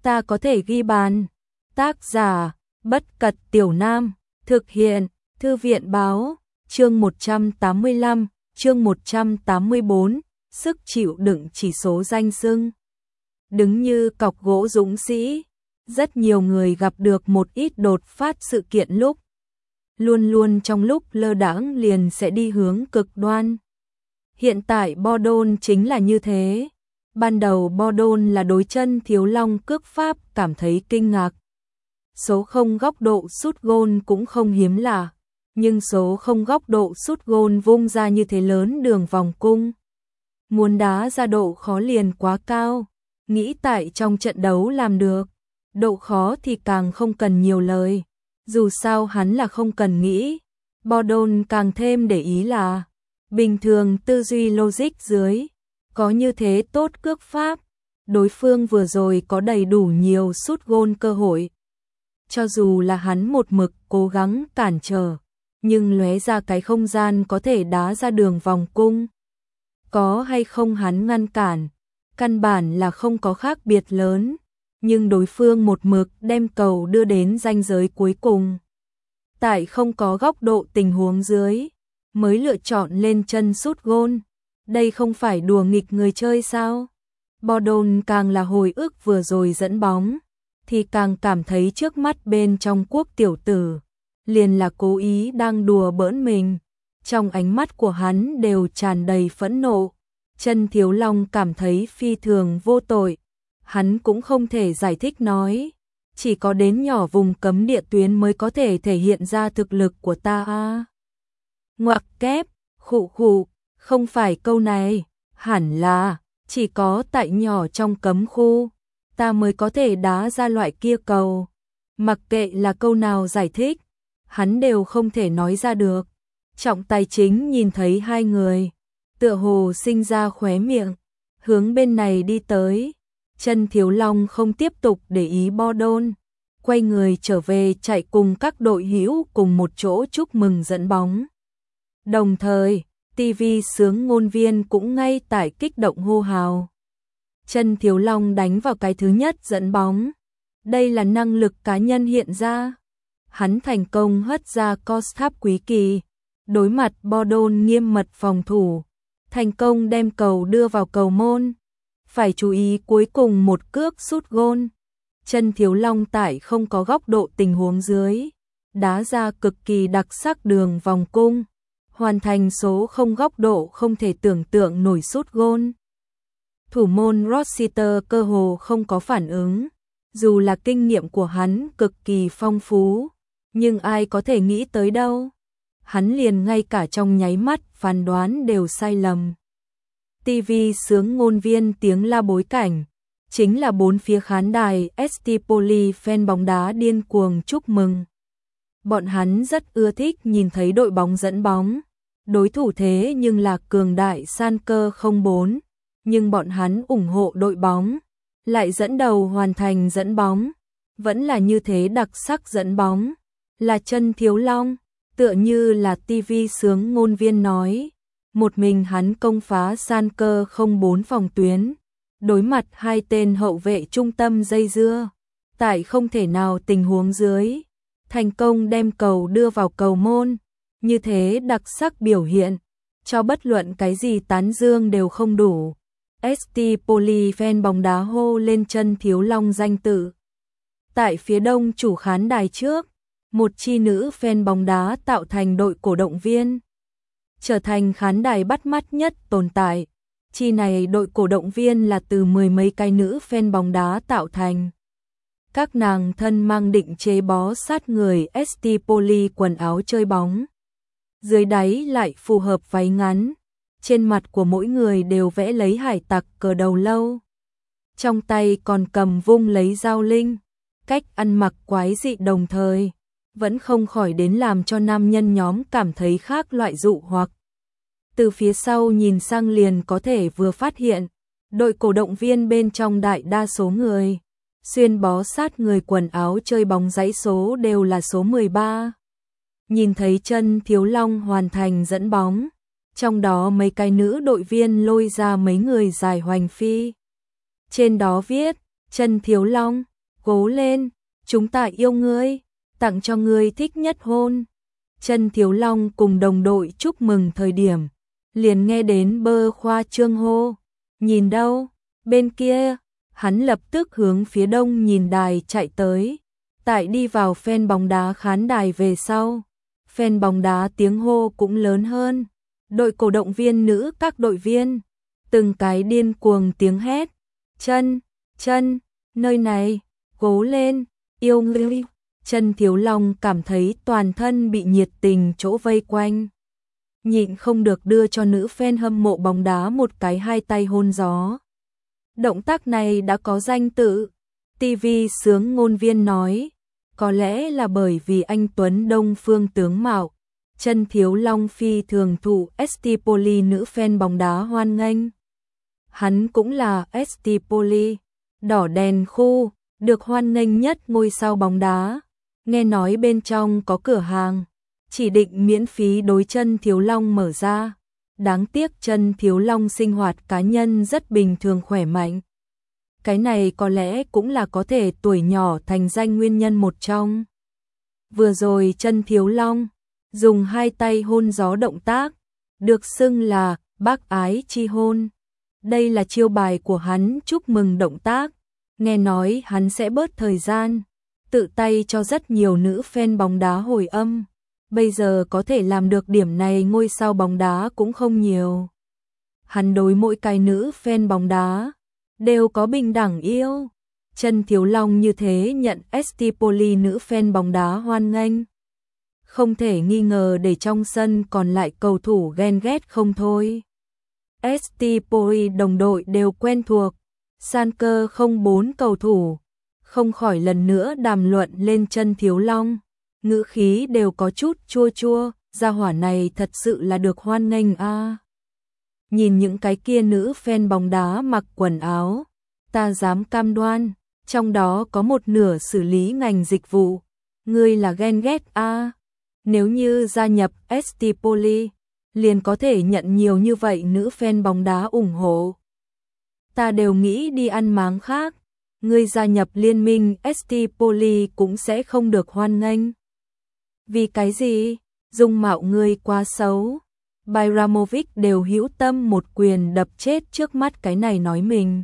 ta có thể ghi bàn. Tác giả, Bất Cật Tiểu Nam, thực hiện, Thư viện Báo, chương 185, chương 184, sức chịu đựng chỉ số danh xưng. Đứng như cọc gỗ dũng sĩ, rất nhiều người gặp được một ít đột phát sự kiện lúc luôn luôn trong lúc lơ đãng liền sẽ đi hướng cực đoan. Hiện tại Bordone chính là như thế. Ban đầu Bordone là đối chân Thiếu Long cước pháp cảm thấy kinh ngạc. Số 0 góc độ sút gôn cũng không hiếm lạ, nhưng số 0 góc độ sút gôn vung ra như thế lớn đường vòng cung. Muốn đá ra độ khó liền quá cao, nghĩ tại trong trận đấu làm được. Độ khó thì càng không cần nhiều lời, dù sao hắn là không cần nghĩ. Bordone càng thêm để ý là bình thường tư duy logic dưới, có như thế tốt cước pháp, đối phương vừa rồi có đầy đủ nhiều sút gôn cơ hội. Cho dù là hắn một mực cố gắng cản trở, nhưng lóe ra cái không gian có thể đá ra đường vòng cung. Có hay không hắn ngăn cản, căn bản là không có khác biệt lớn, nhưng đối phương một mực đem cầu đưa đến ranh giới cuối cùng. Tại không có góc độ tình huống dưới, mới lựa chọn lên chân sút gôn. Đây không phải đùa nghịch người chơi sao? Bordone càng là hồi ức vừa rồi dẫn bóng, thì càng cảm thấy trước mắt bên trong Quốc tiểu tử, liền là cố ý đang đùa bỡn mình. Trong ánh mắt của hắn đều tràn đầy phẫn nộ. Chân Thiếu Long cảm thấy phi thường vô tội. Hắn cũng không thể giải thích nói, chỉ có đến nhỏ vùng cấm địa tuyến mới có thể thể hiện ra thực lực của ta a. Ngoặc kép, khụ khụ, không phải câu này, hẳn là chỉ có tại nhỏ trong cấm khu, ta mới có thể đá ra loại kia cầu. Mặc kệ là câu nào giải thích, hắn đều không thể nói ra được. Trọng Tài Chính nhìn thấy hai người, tựa hồ sinh ra khóe miệng, hướng bên này đi tới. Chân Thiếu Long không tiếp tục để ý Bordone, quay người trở về chạy cùng các đội hữu cùng một chỗ chúc mừng dẫn bóng. Đồng thời, TV sướng ngôn viên cũng ngay tại kích động hô hào. Chân Thiếu Long đánh vào cái thứ nhất dẫn bóng. Đây là năng lực cá nhân hiện ra. Hắn thành công hất ra Kostháp Quý Kỳ, đối mặt Bordone nghiêm mật phòng thủ, thành công đem cầu đưa vào cầu môn. Phải chú ý cuối cùng một cước sút gôn. Chân Thiếu Long tại không có góc độ tình huống dưới, đá ra cực kỳ đặc sắc đường vòng cung, hoàn thành số không góc độ không thể tưởng tượng nổi sút gôn. Thủ môn Rossiter cơ hồ không có phản ứng, dù là kinh nghiệm của hắn cực kỳ phong phú, nhưng ai có thể nghĩ tới đâu. Hắn liền ngay cả trong nháy mắt phán đoán đều sai lầm. TV sướng ngôn viên tiếng la bối cảnh, chính là bốn phía khán đài ST Poli fan bóng đá điên cuồng chúc mừng. Bọn hắn rất ưa thích nhìn thấy đội bóng dẫn bóng. Đối thủ thế nhưng là cường đại Schalke 04, nhưng bọn hắn ủng hộ đội bóng, lại dẫn đầu hoàn thành dẫn bóng, vẫn là như thế đặc sắc dẫn bóng, là Chân Thiếu Long, tựa như là TV sướng ngôn viên nói, một mình hắn công phá Schalke 04 phòng tuyến, đối mặt hai tên hậu vệ trung tâm dây dưa, tại không thể nào tình huống dưới, thành công đem cầu đưa vào cầu môn. Như thế đặc sắc biểu hiện, cho bất luận cái gì tán dương đều không đủ. ST Poli fan bóng đá hô lên Chân Thiếu Long danh tự. Tại phía đông chủ khán đài trước, một chi nữ fan bóng đá tạo thành đội cổ động viên, trở thành khán đài bắt mắt nhất tồn tại. Chi này đội cổ động viên là từ mười mấy cái nữ fan bóng đá tạo thành. Các nàng thân mang định chế bó sát người ST Poli quần áo chơi bóng. Dưới đáy lại phù hợp váy ngắn, trên mặt của mỗi người đều vẽ lấy hải tặc cờ đầu lâu. Trong tay còn cầm vung lấy dao linh, cách ăn mặc quái dị đồng thời, vẫn không khỏi đến làm cho nam nhân nhóm cảm thấy khác loại dụ hoặc. Từ phía sau nhìn sang liền có thể vừa phát hiện, đội cổ động viên bên trong đại đa số người, xuyên bó sát người quần áo chơi bóng dãy số đều là số 13. Nhìn thấy Chân Thiếu Long hoàn thành dẫn bóng, trong đó mấy cái nữ đội viên lôi ra mấy người dài hoành phi. Trên đó viết, Chân Thiếu Long, cố lên, chúng ta yêu ngươi, tặng cho ngươi thích nhất hôn. Chân Thiếu Long cùng đồng đội chúc mừng thời điểm, liền nghe đến Bơ khoa trương hô, nhìn đâu, bên kia, hắn lập tức hướng phía đông nhìn đài chạy tới. Tại đi vào fan bóng đá khán đài về sau, fan bóng đá tiếng hô cũng lớn hơn. Đội cổ động viên nữ các đội viên, từng cái điên cuồng tiếng hét, chân, nơi này, cố lên, yêu ngươi. Chân Thiếu Long cảm thấy toàn thân bị nhiệt tình chỗ vây quanh. Nhịn không được đưa cho nữ fan hâm mộ bóng đá một cái hai tay hôn gió. Động tác này đã có danh tự. TV sướng ngôn viên nói, có lẽ là bởi vì anh Tuấn Đông phương tướng mạo. Chân Thiếu Long phi thường thụ Stipoli nữ fan bóng đá hoan nghênh. Hắn cũng là Stipoli, đỏ đèn khu, được hoan nghênh nhất ngôi sao bóng đá. Nghe nói bên trong có cửa hàng, chỉ định miễn phí đối Chân Thiếu Long mở ra. Đáng tiếc Chân Thiếu Long sinh hoạt cá nhân rất bình thường khỏe mạnh. Cái này có lẽ cũng là có thể tuổi nhỏ thành danh nguyên nhân một trong. Vừa rồi Chân Thiếu Long dùng hai tay hôn gió động tác, được xưng là bác ái chi hôn. Đây là chiêu bài của hắn chúc mừng động tác. Nghe nói hắn sẽ bớt thời gian, tự tay cho rất nhiều nữ fan bóng đá hồi âm. Bây giờ có thể làm được điểm này ngôi sao bóng đá cũng không nhiều. Hắn đối mỗi cái nữ fan bóng đá đều có bình đẳng yêu. Chân Thiếu Long như thế nhận Stipoli nữ fan bóng đá hoan nghênh. Không thể nghi ngờ để trong sân còn lại cầu thủ ghen ghét không thôi. Stipoli đồng đội đều quen thuộc. Schalke 04 cầu thủ không khỏi lần nữa đàm luận lên Chân Thiếu Long. Ngữ khí đều có chút chua chua, gia hỏa này thật sự là được hoan nghênh a. Nhìn những cái kia nữ fan bóng đá mặc quần áo, ta dám cam đoan, trong đó có một nửa xử lý ngành dịch vụ. Ngươi là ghen ghét a. Nếu như gia nhập Stipoli, liền có thể nhận nhiều như vậy nữ fan bóng đá ủng hộ. Ta đều nghĩ đi ăn máng khác, ngươi gia nhập liên minh Stipoli cũng sẽ không được hoan nghênh. Vì cái gì? Dung mạo ngươi quá xấu. Bayramovic đều hữu tâm một quyền đập chết trước mắt cái này nói mình.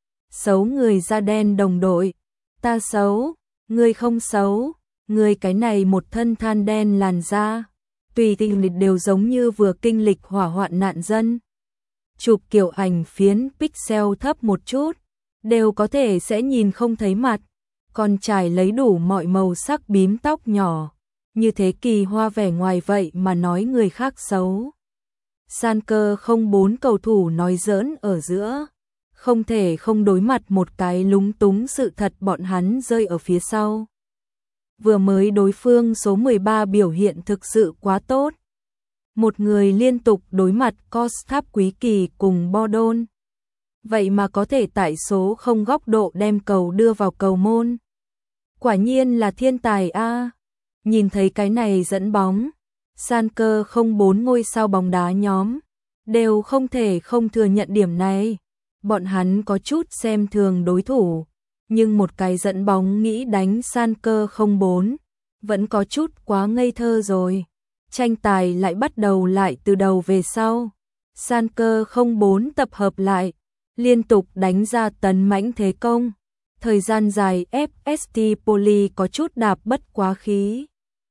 Xấu người da đen đồng đội. Ta xấu, ngươi không xấu, ngươi cái này một thân than đen làn da. Tùy tình lịch đều giống như vừa kinh lịch hỏa hoạn nạn dân. Chụp kiểu ảnh phiến pixel thấp một chút, đều có thể sẽ nhìn không thấy mặt. Còn trải lấy đủ mọi màu sắc bím tóc nhỏ. Như thế kỳ hoa vẻ ngoài vậy mà nói người khác xấu. Schalke 04 cầu thủ nói giỡn ở giữa. Không thể không đối mặt một cái lúng túng sự thật bọn hắn rơi ở phía sau. Vừa mới đối phương số 13 biểu hiện thực sự quá tốt. Một người liên tục đối mặt Kostas Quý Kỳ cùng Bordon. Vậy mà có thể tại số không góc độ đem cầu đưa vào cầu môn. Quả nhiên là thiên tài a. Nhìn thấy cái này dẫn bóng, Schalke 04 ngôi sao bóng đá nhóm đều không thể không thừa nhận điểm này. Bọn hắn có chút xem thường đối thủ, nhưng một cái dẫn bóng nghĩ đánh Schalke 04 vẫn có chút quá ngây thơ rồi. Tranh tài lại bắt đầu lại từ đầu về sau. Schalke 04 tập hợp lại, liên tục đánh ra tấn mãnh thế công. Thời gian dài ép Stipoli có chút đạp bất quá khí.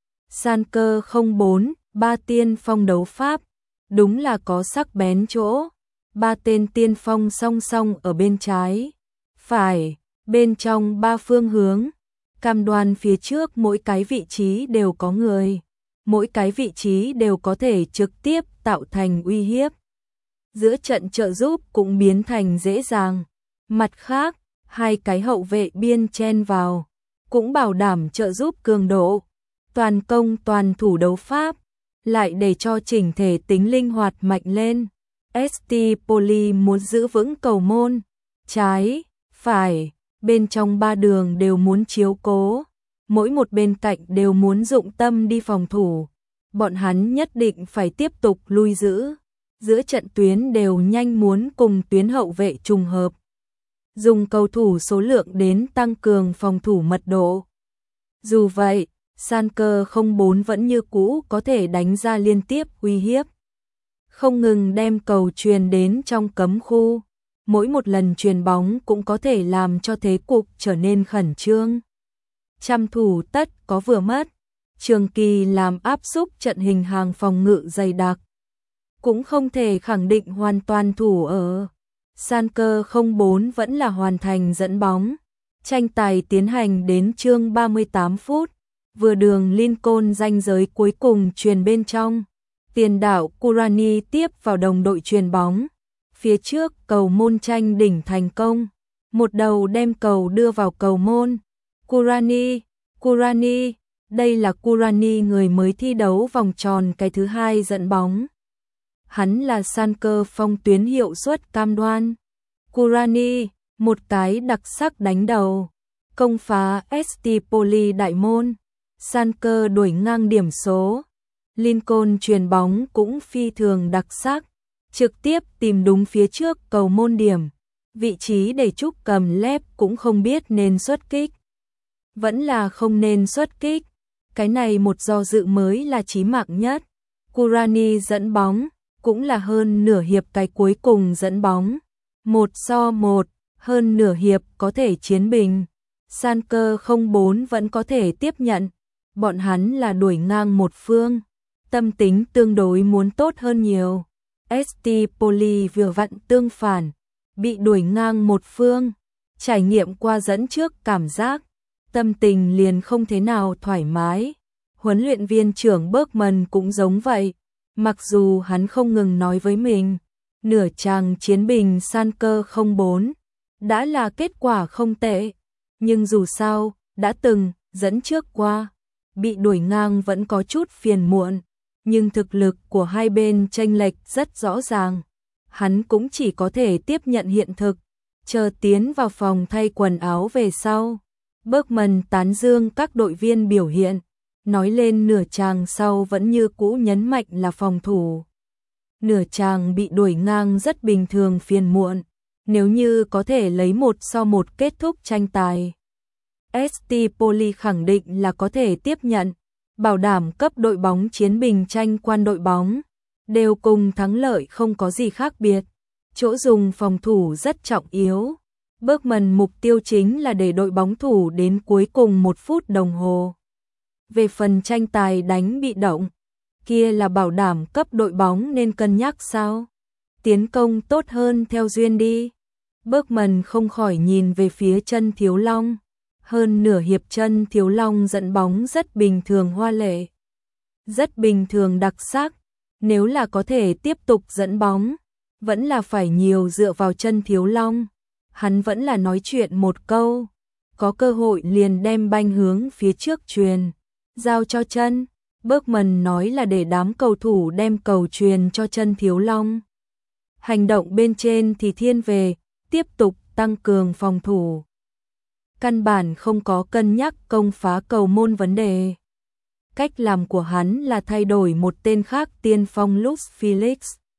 Schalke 04, ba tiên phong đấu pháp, đúng là có sắc bén chỗ. Ba tên tiên phong song song ở bên trái, phải, bên trong ba phương hướng. Cam đoan phía trước mỗi cái vị trí đều có người. Mỗi cái vị trí đều có thể trực tiếp tạo thành uy hiếp. Giữa trận trợ giúp cũng biến thành dễ dàng. Mặt khác, hai cái hậu vệ biên chen vào, cũng bảo đảm trợ giúp cường độ. Toàn công toàn thủ đấu pháp, lại để cho chỉnh thể tính linh hoạt mạnh lên. Stipoli muốn giữ vững cầu môn, trái, phải, bên trong ba đường đều muốn chiếu cố. Mỗi một bên cạnh đều muốn dụng tâm đi phòng thủ. Bọn hắn nhất định phải tiếp tục lui giữ. Giữa trận tuyến đều nhanh muốn cùng tuyến hậu vệ trùng hợp. dùng cầu thủ số lượng đến tăng cường phòng thủ mật độ. Dù vậy, Schalke 04 vẫn như cũ có thể đánh ra liên tiếp uy hiếp. Không ngừng đem cầu truyền đến trong cấm khu, mỗi một lần truyền bóng cũng có thể làm cho thế cục trở nên khẩn trương. Trăm thủ tất có vừa mất, trường kỳ làm áp xúc trận hình hàng phòng ngự dày đặc. Cũng không thể khẳng định hoàn toàn thủ ở. Schalke 04 vẫn là hoàn thành dẫn bóng. Tranh tài tiến hành đến chương 38 phút, vừa đường Lincoln ranh giới cuối cùng truyền bên trong. Tiền đạo Kurani tiếp vào đồng đội truyền bóng. Phía trước cầu môn tranh đỉnh thành công. Một đầu đem cầu đưa vào cầu môn. Kurani, đây là Kurani người mới thi đấu vòng tròn cái thứ hai dẫn bóng. Hắn là Schalke phong tuyến hiệu suất cam đoan. Kurani, một cái đặc sắc đánh đầu. Công phá ST Poli đại môn. Schalke đuổi ngang điểm số. Lincoln truyền bóng cũng phi thường đặc sắc. Trực tiếp tìm đúng phía trước cầu môn điểm. Vị trí để Trúc cầm lép cũng không biết nên xuất kích. Vẫn là không nên xuất kích. Cái này một do dự mới là chí mạng nhất. Kurani dẫn bóng, cũng là hơn nửa hiệp cái cuối cùng dẫn bóng. 1-1, hơn nửa hiệp có thể chiến bình. Schalke 04 vẫn có thể tiếp nhận. Bọn hắn là đuổi ngang một phương. Tâm tính tương đối muốn tốt hơn nhiều. ST Poli vừa vặn tương phản. Bị đuổi ngang một phương. Trải nghiệm qua dẫn trước cảm giác. Tâm tình liền không thế nào thoải mái. Huấn luyện viên trưởng Bergman cũng giống vậy. Mặc dù hắn không ngừng nói với mình, nửa chàng chiến bình Schalke 04 đã là kết quả không tệ, nhưng dù sao, đã từng dẫn trước qua, bị đuổi ngang vẫn có chút phiền muộn, nhưng thực lực của hai bên chênh lệch rất rõ ràng. Hắn cũng chỉ có thể tiếp nhận hiện thực, chờ tiến vào phòng thay quần áo về sau. Bergman tán dương các đội viên biểu hiện, nói lên nửa chàng sau vẫn như cũ nhấn mạnh là phòng thủ. Nửa chàng bị đuổi ngang rất bình thường phiền muộn, nếu như có thể lấy 1-1 kết thúc tranh tài. ST Poli khẳng định là có thể tiếp nhận, bảo đảm cấp đội bóng chiến bình tranh quan đội bóng, đều cùng thắng lợi không có gì khác biệt. Chỗ dùng phòng thủ rất trọng yếu. Bergman mục tiêu chính là để đội bóng thủ đến cuối cùng 1 phút đồng hồ. Về phần tranh tài đánh bị động, kia là bảo đảm cấp đội bóng nên cân nhắc sao? Tiến công tốt hơn theo duyên đi. Bergman không khỏi nhìn về phía chân Thiếu Long. Hơn nửa hiệp chân Thiếu Long dẫn bóng rất bình thường hoa lệ. Rất bình thường đặc sắc. Nếu là có thể tiếp tục dẫn bóng, vẫn là phải nhiều dựa vào chân Thiếu Long. Hắn vẫn là nói chuyện một câu. Có cơ hội liền đem banh hướng phía trước truyền. Giao cho chân. Bergman nói là để đám cầu thủ đem cầu truyền cho chân Thiếu Long. Hành động bên trên thì thiên về, tiếp tục tăng cường phòng thủ. Căn bản không có cân nhắc công phá cầu môn vấn đề. Cách làm của hắn là thay đổi một tên khác tiên phong Lux Felix.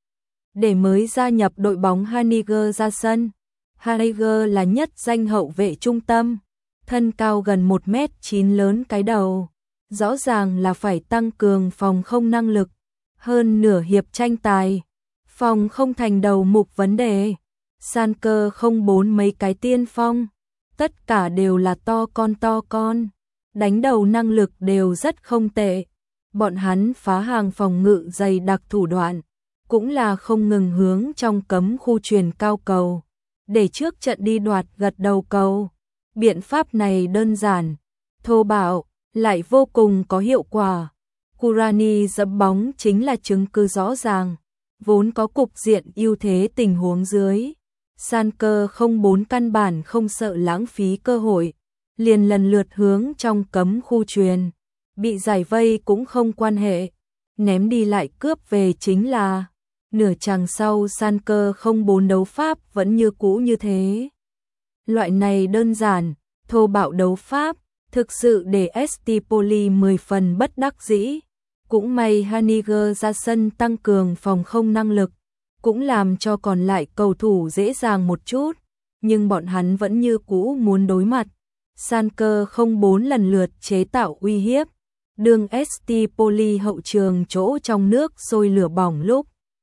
Để mới gia nhập đội bóng Haniger ra sân. Haniger là nhất danh hậu vệ trung tâm. Thân cao gần 1m9 lớn cái đầu. Rõ ràng là phải tăng cường phòng không năng lực. Hơn nửa hiệp tranh tài, phòng không thành đầu mục vấn đề. Schalke 04 mấy cái tiên phong, tất cả đều là to con. Đánh đầu năng lực đều rất không tệ. Bọn hắn phá hàng phòng ngự dày đặc thủ đoạn, cũng là không ngừng hướng trong cấm khu truyền cao cầu, để trước trận đi đoạt gật đầu cầu. Biện pháp này đơn giản, thô bạo, lại vô cùng có hiệu quả. Kurani dẫm bóng chính là chứng cứ rõ ràng. Vốn có cục diện ưu thế tình huống dưới, Schalke 04 căn bản không sợ lãng phí cơ hội, liền lần lượt hướng trong cấm khu truyền. Bị giải vây cũng không quan hệ, ném đi lại cướp về chính là. Nửa chàng sau Schalke 04 đấu pháp vẫn như cũ như thế. Loại này đơn giản, thô bạo đấu pháp, thực sự để ST Poli 10 phần bất đắc dĩ. Cũng may Haniger ra sân tăng cường phòng không năng lực, cũng làm cho còn lại cầu thủ dễ dàng một chút. nhưng bọn hắn vẫn như cũ muốn đối mặt. San Cơ không 4 lần lượt chế tạo uy hiếp, đường ST Poly hậu trường chỗ trong nước sôi lửa bỏng lúc.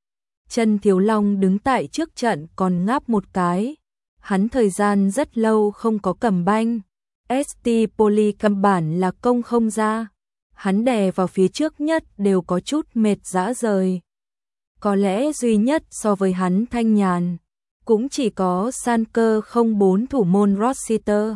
Chân Thiếu Long đứng tại trước trận còn ngáp một cái. Hắn thời gian rất lâu không có cầm banh. ST Poly căn bản là công không ra. Hắn đè vào phía trước nhất đều có chút mệt rã rời. Có lẽ duy nhất so với hắn thanh nhàn, cũng chỉ có San Cơ 04 thủ môn Rossiter,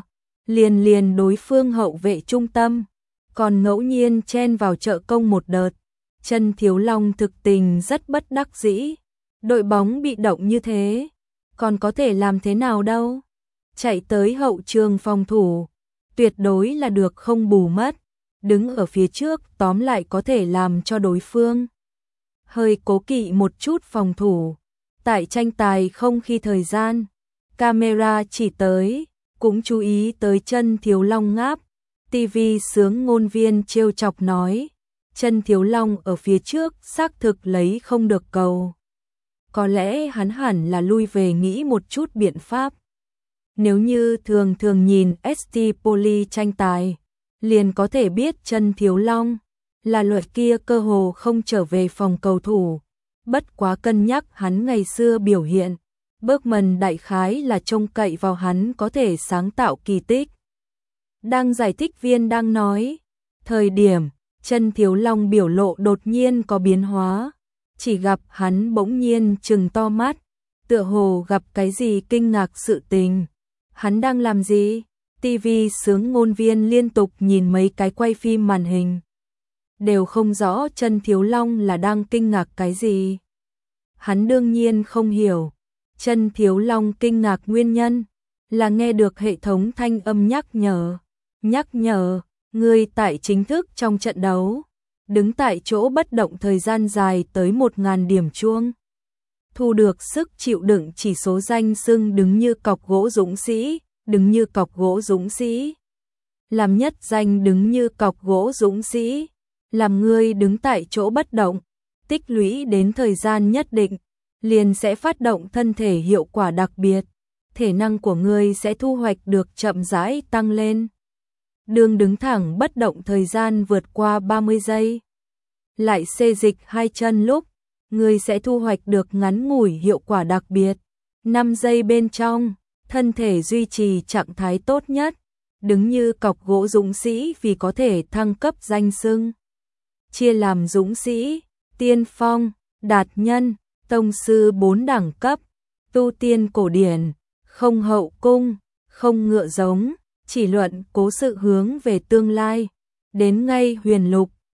liền đối phương hậu vệ trung tâm, còn ngẫu nhiên chen vào trợ công một đợt. Chân Thiếu Long thực tình rất bất đắc dĩ, đội bóng bị động như thế, còn có thể làm thế nào đâu. Chạy tới hậu trường phòng thủ, tuyệt đối là được không bù mất, đứng ở phía trước tóm lại có thể làm cho đối phương hơi cố kỵ một chút phòng thủ. Tại tranh tài không khi thời gian, camera chỉ tới, cũng chú ý tới Chân Thiếu Long ngáp. TV sướng ngôn viên trêu chọc nói, Chân Thiếu Long ở phía trước xác thực lấy không được cầu. Có lẽ hắn hẳn là lui về nghĩ một chút biện pháp. Nếu như thường nhìn ST Poly tranh tài, liền có thể biết Chân Thiếu Long là loại kia cơ hồ không trở về phòng cầu thủ. Bất quá cân nhắc hắn ngày xưa biểu hiện, Bergman đại khái là trông cậy vào hắn có thể sáng tạo kỳ tích. Đang giải thích viên đang nói, thời điểm Chân Thiếu Long biểu lộ đột nhiên có biến hóa, chỉ gặp hắn bỗng nhiên trừng to mắt, tựa hồ gặp cái gì kinh ngạc sự tình. Hắn đang làm gì? TV sướng ngôn viên liên tục nhìn mấy cái quay phim màn hình, đều không rõ Chân Thiếu Long là đang kinh ngạc cái gì. Hắn đương nhiên không hiểu. Chân Thiếu Long kinh ngạc nguyên nhân là nghe được hệ thống thanh âm nhắc nhở, người tại chính thức trong trận đấu, đứng tại chỗ bất động thời gian dài tới 1000 điểm chuông. Thu được sức chịu đựng chỉ số danh xưng đứng như cọc gỗ dũng sĩ. Làm nhất danh đứng như cọc gỗ dũng sĩ, làm ngươi đứng tại chỗ bất động, tích lũy đến thời gian nhất định, liền sẽ phát động thân thể hiệu quả đặc biệt, thể năng của ngươi sẽ thu hoạch được chậm rãi tăng lên. Đường đứng thẳng bất động thời gian vượt qua 30 giây. Lại xê dịch hai chân lúc, ngươi sẽ thu hoạch được ngắn ngủi hiệu quả đặc biệt. 5 giây bên trong, thân thể duy trì trạng thái tốt nhất, đứng như cọc gỗ dũng sĩ vì có thể thăng cấp danh xưng. Chia làm dũng sĩ, tiên phong, đạt nhân, tông sư 4 đẳng cấp, tu tiên cổ điển, không hậu cung, không ngựa giống, chỉ luận cố sự hướng về tương lai, đến ngay huyền lục,